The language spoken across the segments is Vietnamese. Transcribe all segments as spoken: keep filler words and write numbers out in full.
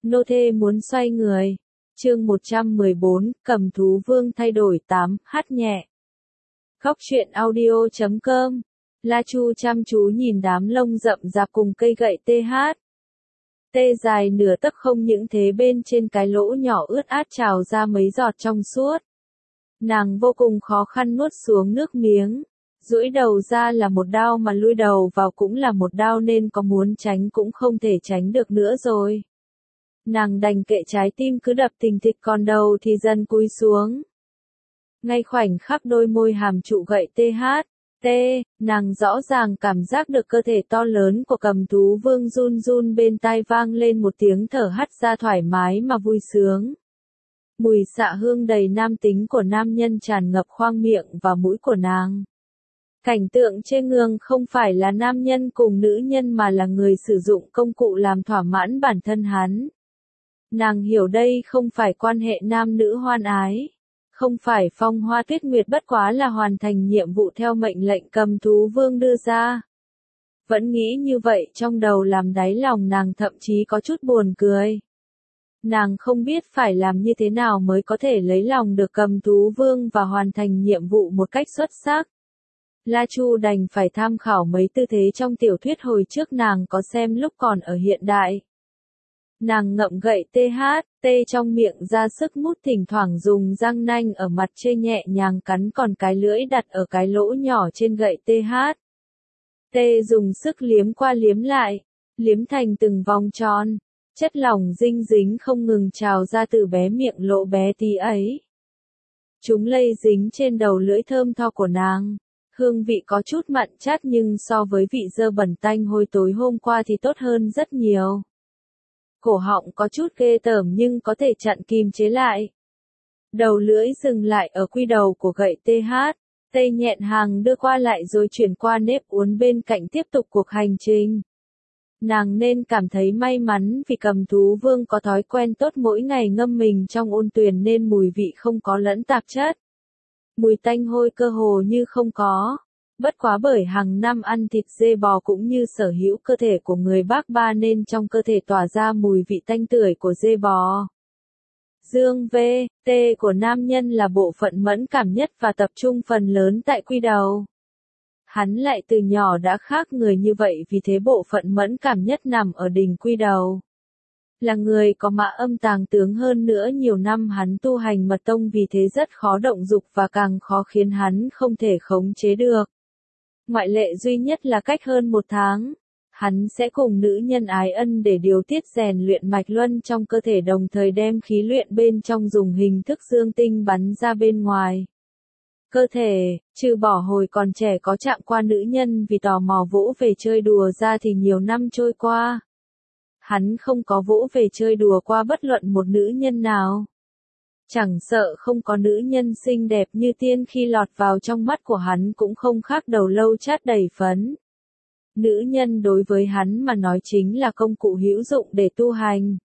Nô thê muốn xoay người. Chương một trăm mười bốn, Cầm thú vương thay đổi tám, hát nhẹ. Góc truyện audio chấm com. La Chu chăm chú nhìn đám lông rậm rạp cùng cây gậy tê hát. Tê dài nửa tấc không những thế bên trên cái lỗ nhỏ ướt át trào ra mấy giọt trong suốt. Nàng vô cùng khó khăn nuốt xuống nước miếng. Duỗi đầu ra là một đao mà lui đầu vào cũng là một đao nên có muốn tránh cũng không thể tránh được nữa rồi. Nàng đành kệ trái tim cứ đập thình thịch còn đầu thì dần cúi xuống. Ngay khoảnh khắc đôi môi hàm trụ gậy tê hát, tê, nàng rõ ràng cảm giác được cơ thể to lớn của Cầm thú vương run run bên tai vang lên một tiếng thở hắt ra thoải mái mà vui sướng. Mùi xạ hương đầy nam tính của nam nhân tràn ngập khoang miệng và mũi của nàng. Cảnh tượng trên ngương không phải là nam nhân cùng nữ nhân mà là người sử dụng công cụ làm thỏa mãn bản thân hắn. Nàng hiểu đây không phải quan hệ nam nữ hoan ái. Không phải phong hoa tuyết nguyệt bất quá là hoàn thành nhiệm vụ theo mệnh lệnh Cầm thú vương đưa ra. Vẫn nghĩ như vậy trong đầu làm đáy lòng nàng thậm chí có chút buồn cười. Nàng không biết phải làm như thế nào mới có thể lấy lòng được Cầm thú vương và hoàn thành nhiệm vụ một cách xuất sắc. La Chu đành phải tham khảo mấy tư thế trong tiểu thuyết hồi trước nàng có xem lúc còn ở hiện đại. Nàng ngậm gậy tê hát, tê trong miệng ra sức mút thỉnh thoảng dùng răng nanh ở mặt chê nhẹ nhàng cắn còn cái lưỡi đặt ở cái lỗ nhỏ trên gậy tê hát. Tê dùng sức liếm qua liếm lại, liếm thành từng vòng tròn, chất lỏng dinh dính không ngừng trào ra từ bé miệng lỗ bé tí ấy. Chúng lây dính trên đầu lưỡi thơm tho của nàng. Hương vị có chút mặn chát nhưng so với vị dơ bẩn tanh hôi tối hôm qua thì tốt hơn rất nhiều. Cổ họng có chút ghê tởm nhưng có thể chặn kìm chế lại. Đầu lưỡi dừng lại ở quy đầu của gậy tê hát, tê nhẹn hàng đưa qua lại rồi chuyển qua nếp uốn bên cạnh tiếp tục cuộc hành trình. Nàng nên cảm thấy may mắn vì Cầm thú vương có thói quen tốt mỗi ngày ngâm mình trong ôn tuyền nên mùi vị không có lẫn tạp chất. Mùi tanh hôi cơ hồ như không có. Bất quá bởi hàng năm ăn thịt dê bò cũng như sở hữu cơ thể của người Bắc Ba nên trong cơ thể tỏa ra mùi vị tanh tưởi của dê bò. Dương V, T của nam nhân là bộ phận mẫn cảm nhất và tập trung phần lớn tại quy đầu. Hắn lại từ nhỏ đã khác người như vậy vì thế bộ phận mẫn cảm nhất nằm ở đỉnh quy đầu. Là người có mã âm tàng tướng hơn nữa nhiều năm hắn tu hành mật tông vì thế rất khó động dục và càng khó khiến hắn không thể khống chế được. Ngoại lệ duy nhất là cách hơn một tháng, hắn sẽ cùng nữ nhân ái ân để điều tiết rèn luyện mạch luân trong cơ thể đồng thời đem khí luyện bên trong dùng hình thức dương tinh bắn ra bên ngoài. Cơ thể, trừ bỏ hồi còn trẻ có chạm qua nữ nhân vì tò mò vỗ về chơi đùa ra thì nhiều năm trôi qua. Hắn không có vỗ về chơi đùa qua bất luận một nữ nhân nào. Chẳng sợ không có nữ nhân xinh đẹp như tiên khi lọt vào trong mắt của hắn cũng không khác đầu lâu chát đầy phấn. Nữ nhân đối với hắn mà nói chính là công cụ hữu dụng để tu hành.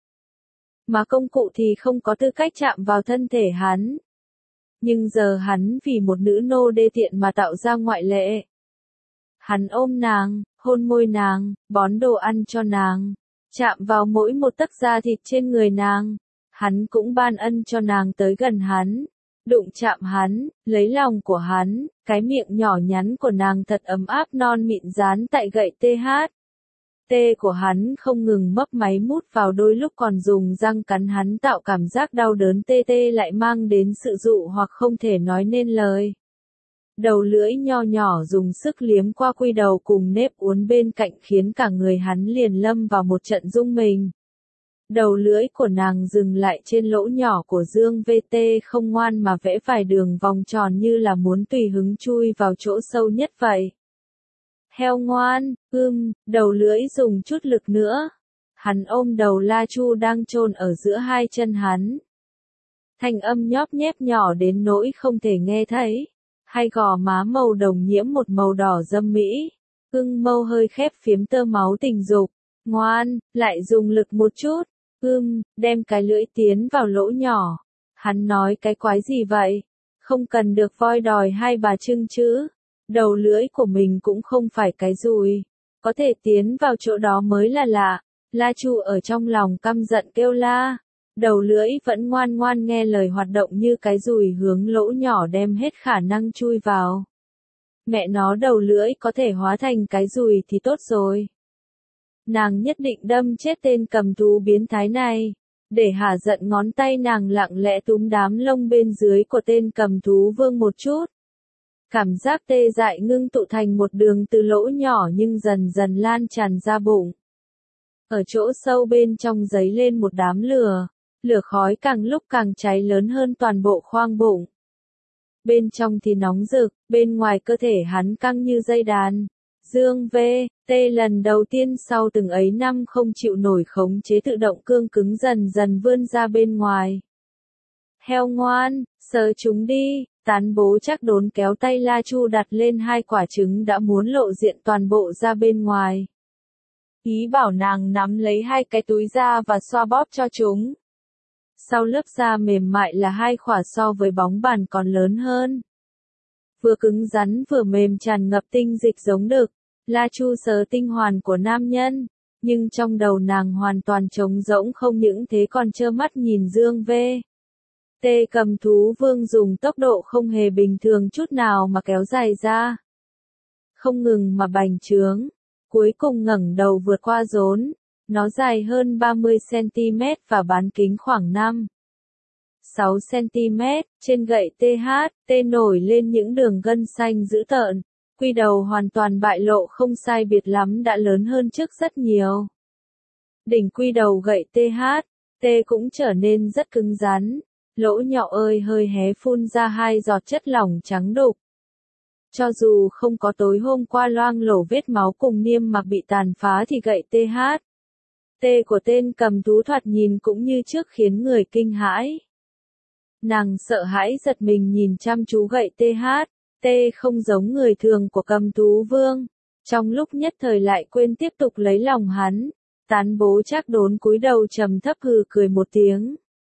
Mà công cụ thì không có tư cách chạm vào thân thể hắn. Nhưng giờ hắn vì một nữ nô đê tiện mà tạo ra ngoại lệ. Hắn ôm nàng, hôn môi nàng, bón đồ ăn cho nàng. Chạm vào mỗi một tấc da thịt trên người nàng, hắn cũng ban ân cho nàng tới gần hắn, đụng chạm hắn, lấy lòng của hắn, cái miệng nhỏ nhắn của nàng thật ấm áp non mịn dán tại gậy tê hát. Tê của hắn không ngừng mấp máy mút vào đôi lúc còn dùng răng cắn hắn tạo cảm giác đau đớn tê tê lại mang đến sự dụ hoặc không thể nói nên lời. Đầu lưỡi nho nhỏ dùng sức liếm qua quy đầu cùng nếp uốn bên cạnh khiến cả người hắn liền lâm vào một trận rung mình. Đầu lưỡi của nàng dừng lại trên lỗ nhỏ của Dương vê tê không ngoan mà vẽ vài đường vòng tròn như là muốn tùy hứng chui vào chỗ sâu nhất vậy. Heo ngoan, ưm, đầu lưỡi dùng chút lực nữa. Hắn ôm đầu La Chu đang chôn ở giữa hai chân hắn. Thanh âm nhóp nhép nhỏ đến nỗi không thể nghe thấy. Hai gò má màu đồng nhiễm một màu đỏ dâm mỹ. Ưng mâu hơi khép phiếm tơ máu tình dục. Ngoan, lại dùng lực một chút. Ưm, đem cái lưỡi tiến vào lỗ nhỏ. Hắn nói cái quái gì vậy? Không cần được voi đòi hai bà trưng chứ. Đầu lưỡi của mình cũng không phải cái dùi. Có thể tiến vào chỗ đó mới là lạ. La Chu ở trong lòng căm giận kêu la. Đầu lưỡi vẫn ngoan ngoan nghe lời hoạt động như cái dùi hướng lỗ nhỏ đem hết khả năng chui vào. Mẹ nó đầu lưỡi có thể hóa thành cái dùi thì tốt rồi. Nàng nhất định đâm chết tên cầm thú biến thái này. Để hả giận ngón tay nàng lặng lẽ túm đám lông bên dưới của tên cầm thú vương một chút. Cảm giác tê dại ngưng tụ thành một đường từ lỗ nhỏ nhưng dần dần lan tràn ra bụng. Ở chỗ sâu bên trong dấy lên một đám lửa. Lửa khói càng lúc càng cháy lớn hơn toàn bộ khoang bụng. Bên trong thì nóng rực, bên ngoài cơ thể hắn căng như dây đàn. Dương V. T lần đầu tiên sau từng ấy năm không chịu nổi khống chế tự động cương cứng dần dần vươn ra bên ngoài. Heo ngoan, sờ chúng đi, tán bố chắc đốn kéo tay La Chu đặt lên hai quả trứng đã muốn lộ diện toàn bộ ra bên ngoài. Ý bảo nàng nắm lấy hai cái túi da và xoa bóp cho chúng. Sau lớp da mềm mại là hai khỏa so với bóng bàn còn lớn hơn. Vừa cứng rắn vừa mềm tràn ngập tinh dịch giống đực. La Chu sờ tinh hoàn của nam nhân, nhưng trong đầu nàng hoàn toàn trống rỗng không những thế còn trơ mắt nhìn Dương V. T cầm thú vương dùng tốc độ không hề bình thường chút nào mà kéo dài ra. Không ngừng mà bành trướng, cuối cùng ngẩng đầu vượt qua rốn. Nó dài hơn ba mươi xăng-ti-mét và bán kính khoảng năm sáu xăng-ti-mét, trên gậy tê hát, T nổi lên những đường gân xanh dữ tợn, quy đầu hoàn toàn bại lộ không sai biệt lắm đã lớn hơn trước rất nhiều. Đỉnh quy đầu gậy tê hát, T cũng trở nên rất cứng rắn, lỗ nhỏ ơi hơi hé phun ra hai giọt chất lỏng trắng đục. Cho dù không có tối hôm qua loang lổ vết máu cùng niêm mạc bị tàn phá thì gậy tê hát. T của tên cầm thú thoạt nhìn cũng như trước khiến người kinh hãi. Nàng sợ hãi giật mình nhìn chăm chú gậy tê hát, T không giống người thường của cầm thú vương. Trong lúc nhất thời lại quên tiếp tục lấy lòng hắn, tán bố chắc đốn cúi đầu trầm thấp hừ cười một tiếng.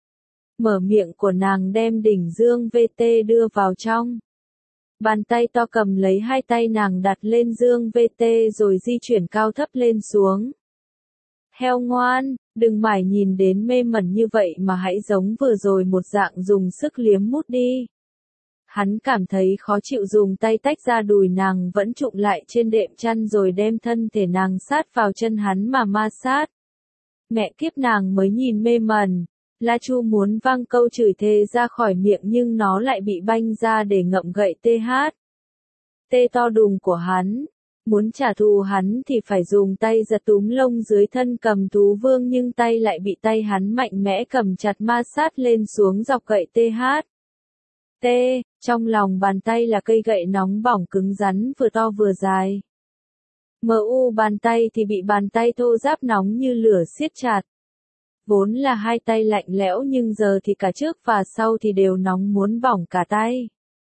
Mở miệng của nàng đem đỉnh Dương vê tê đưa vào trong. Bàn tay to cầm lấy hai tay nàng đặt lên Dương vê tê rồi di chuyển cao thấp lên xuống. Heo ngoan, đừng mải nhìn đến mê mẩn như vậy mà hãy giống vừa rồi một dạng dùng sức liếm mút đi. Hắn cảm thấy khó chịu dùng tay tách ra đùi nàng vẫn trụm lại trên đệm chăn rồi đem thân thể nàng sát vào chân hắn mà ma sát. Mẹ kiếp nàng mới nhìn mê mẩn. La Chu muốn vang câu chửi thề ra khỏi miệng nhưng nó lại bị banh ra để ngậm gậy tê hát. Tê to đùng của hắn. Muốn trả thù hắn thì phải dùng tay giật túm lông dưới thân cầm thú vương nhưng tay lại bị tay hắn mạnh mẽ cầm chặt ma sát lên xuống dọc gậy tê hát. T, trong lòng bàn tay là cây gậy nóng bỏng cứng rắn vừa to vừa dài. Mờ u bàn tay thì bị bàn tay thô ráp nóng như lửa siết chặt. Vốn là hai tay lạnh lẽo nhưng giờ thì cả trước và sau thì đều nóng muốn bỏng cả tay.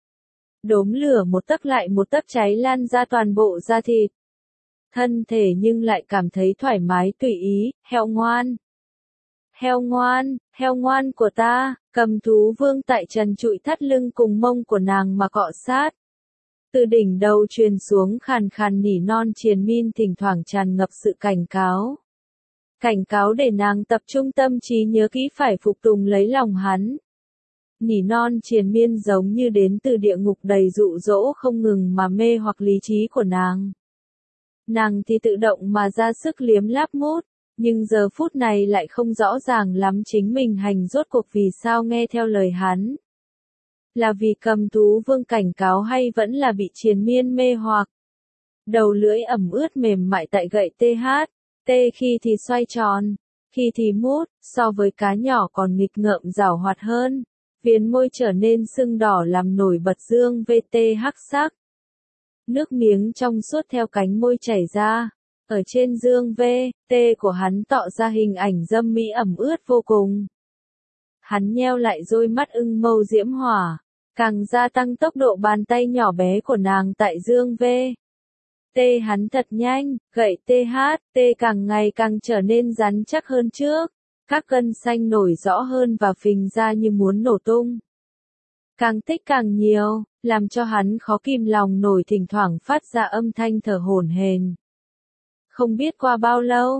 Đốm lửa một tấc lại một tấc cháy lan ra toàn bộ da thịt. Thân thể nhưng lại cảm thấy thoải mái tùy ý, heo ngoan. Heo ngoan, heo ngoan của ta, cầm thú vương tại trần trụi thắt lưng cùng mông của nàng mà cọ sát. Từ đỉnh đầu truyền xuống khàn khàn nỉ non triền miên thỉnh thoảng tràn ngập sự cảnh cáo. Cảnh cáo để nàng tập trung tâm trí nhớ kỹ phải phục tùng lấy lòng hắn. Nỉ non triền miên giống như đến từ địa ngục đầy dụ dỗ không ngừng mà mê hoặc lý trí của nàng. Nàng thì tự động mà ra sức liếm láp mút, nhưng giờ phút này lại không rõ ràng lắm chính mình hành rốt cuộc vì sao nghe theo lời hắn. Là vì cầm thú vương cảnh cáo hay vẫn là bị triền miên mê hoặc. Đầu lưỡi ẩm ướt mềm mại tại gậy tê hát, tê khi thì xoay tròn, khi thì mút, so với cá nhỏ còn nghịch ngợm giảo hoạt hơn. Viền môi trở nên sưng đỏ làm nổi bật Dương vê tê hắc sắc. Nước miếng trong suốt theo cánh môi chảy ra. Ở trên Dương vê tê của hắn tọ ra hình ảnh dâm mỹ ẩm ướt vô cùng. Hắn nheo lại đôi mắt ưng mâu diễm hỏa, càng gia tăng tốc độ bàn tay nhỏ bé của nàng tại Dương vê tê hắn thật nhanh, gậy tê hát, tê càng ngày càng trở nên rắn chắc hơn trước. Các gân xanh nổi rõ hơn và phình ra như muốn nổ tung. Càng tích càng nhiều, làm cho hắn khó kìm lòng nổi thỉnh thoảng phát ra âm thanh thở hổn hển. Không biết qua bao lâu,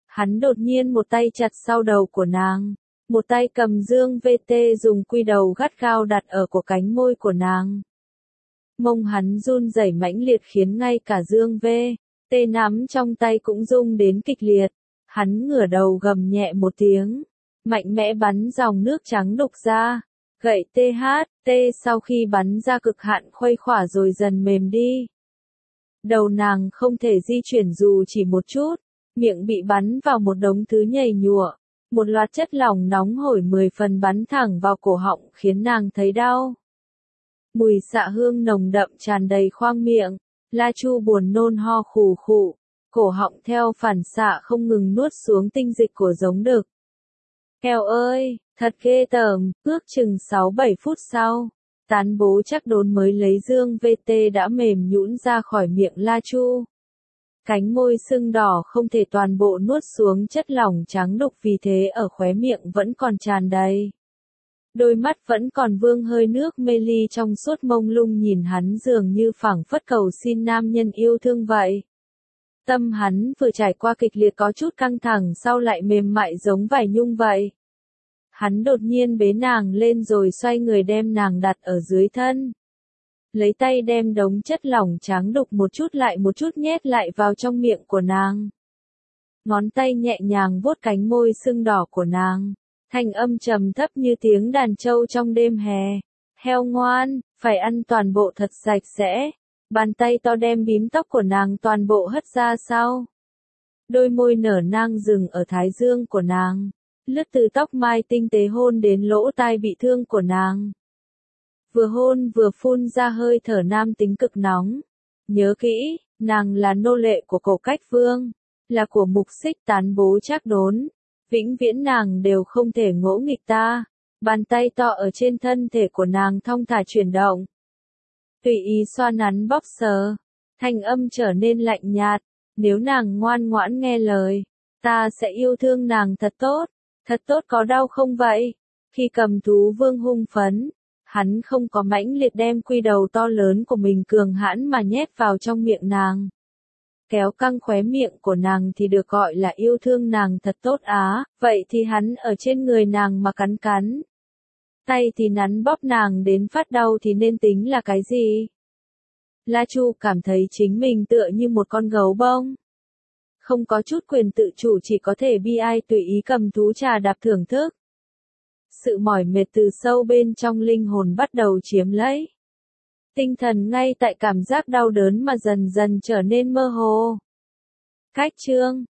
Hắn đột nhiên một tay chặt sau đầu của nàng, một tay cầm dương vê tê dùng quy đầu gắt gao đặt ở cổ cánh môi của nàng. Mông hắn run rẩy mãnh liệt khiến ngay cả dương vê tê nắm trong tay cũng rung đến kịch liệt. Hắn ngửa đầu gầm nhẹ một tiếng, mạnh mẽ bắn dòng nước trắng đục ra. Gậy tê hát tê sau khi bắn ra cực hạn khuây khỏa rồi dần mềm đi. Đầu nàng không thể di chuyển dù chỉ một chút, miệng bị bắn vào một đống thứ nhầy nhụa. Một loạt chất lỏng nóng hổi mười phần bắn thẳng vào cổ họng khiến nàng thấy đau. Mùi xạ hương nồng đậm tràn đầy khoang miệng, La Chu buồn nôn ho khù khụ, cổ họng theo phản xạ không ngừng nuốt xuống tinh dịch của giống đực. Eo ơi, thật ghê tởm, ước chừng sáu bảy phút sau, Tán Bố Trác Đốn mới lấy dương vê tê đã mềm nhũn ra khỏi miệng La Chu. Cánh môi sưng đỏ không thể toàn bộ nuốt xuống chất lỏng trắng đục vì thế ở khóe miệng vẫn còn tràn đầy. Đôi mắt vẫn còn vương hơi nước mê ly trong suốt mông lung nhìn hắn dường như phảng phất cầu xin nam nhân yêu thương vậy. Tâm hắn vừa trải qua kịch liệt có chút căng thẳng sau lại mềm mại giống vải nhung vậy. Hắn đột nhiên bế nàng lên rồi xoay người đem nàng đặt ở dưới thân. Lấy tay đem đống chất lỏng trắng đục một chút lại một chút nhét lại vào trong miệng của nàng. Ngón tay nhẹ nhàng vuốt cánh môi sưng đỏ của nàng. Thanh âm trầm thấp như tiếng đàn trâu trong đêm hè. Heo ngoan, phải ăn toàn bộ thật sạch sẽ. Bàn tay to đem bím tóc của nàng toàn bộ hất ra sau. Đôi môi nở nang dừng ở thái dương của nàng. Lướt từ tóc mai tinh tế hôn đến lỗ tai bị thương của nàng. Vừa hôn vừa phun ra hơi thở nam tính cực nóng. Nhớ kỹ, nàng là nô lệ của Cổ Cách Vương, là của Mục Xích Tán Bố Trác Đốn. Vĩnh viễn nàng đều không thể ngỗ nghịch ta. Bàn tay to ở trên thân thể của nàng thong thả chuyển động. Tùy ý xoa nắn bóp sờ. Thanh âm trở nên lạnh nhạt. Nếu nàng ngoan ngoãn nghe lời, ta sẽ yêu thương nàng thật tốt. Thật tốt có đau không vậy? Khi Cầm Thú Vương hung phấn, hắn không có mãnh liệt đem quy đầu to lớn của mình cường hãn mà nhét vào trong miệng nàng. Kéo căng khóe miệng của nàng thì được gọi là yêu thương nàng thật tốt á, vậy thì hắn ở trên người nàng mà cắn cắn. Tay thì nắn bóp nàng đến phát đau thì nên tính là cái gì? La Chu cảm thấy chính mình tựa như một con gấu bông. Không có chút quyền tự chủ chỉ có thể bi ai tùy ý cầm thú trà đạp thưởng thức. Sự mỏi mệt từ sâu bên trong linh hồn bắt đầu chiếm lấy. Tinh thần ngay tại cảm giác đau đớn mà dần dần trở nên mơ hồ. Cách chương